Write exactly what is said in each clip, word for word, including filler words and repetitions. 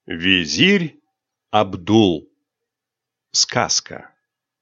Визирь Абдул. Сказка.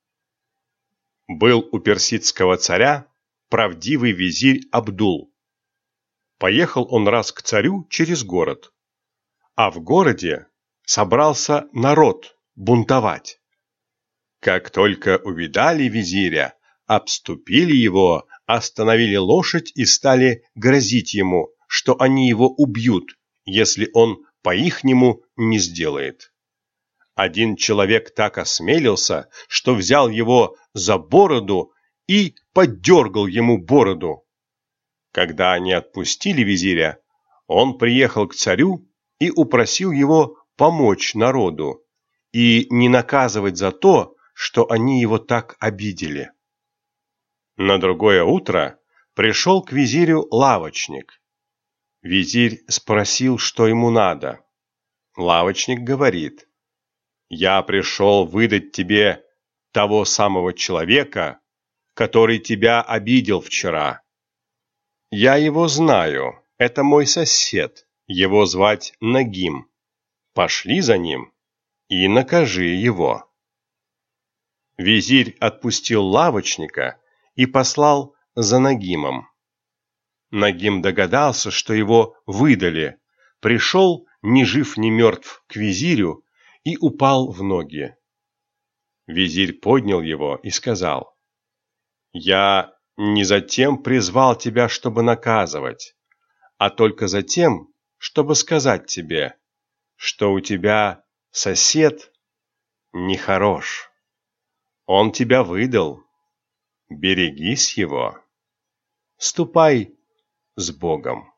Был у персидского царя правдивый визирь Абдул. Поехал он раз к царю через город, а в городе собрался народ бунтовать. Как только увидали визиря, обступили его, остановили лошадь и стали грозить ему, что они его убьют, если он по-ихнему не сделает. Один человек так осмелился, что взял его за бороду и поддергал ему бороду. Когда они отпустили визиря, он приехал к царю и упросил его помочь народу и не наказывать за то, что они его так обидели. На другое утро пришел к визирю лавочник. Визирь спросил, что ему надо. Лавочник говорит: «Я пришел выдать тебе того самого человека, который тебя обидел вчера. Я его знаю, это мой сосед, его звать Нагим. Пошли за ним и накажи его». Визирь отпустил лавочника и послал за Нагимом. Нагим догадался, что его выдали, пришел ни жив ни мертв к визирю и упал в ноги. Визирь поднял его и сказал: «Я не затем призвал тебя, чтобы наказывать, а только затем, чтобы сказать тебе, что у тебя сосед нехорош. Он тебя выдал. Берегись его. Ступай с Богом».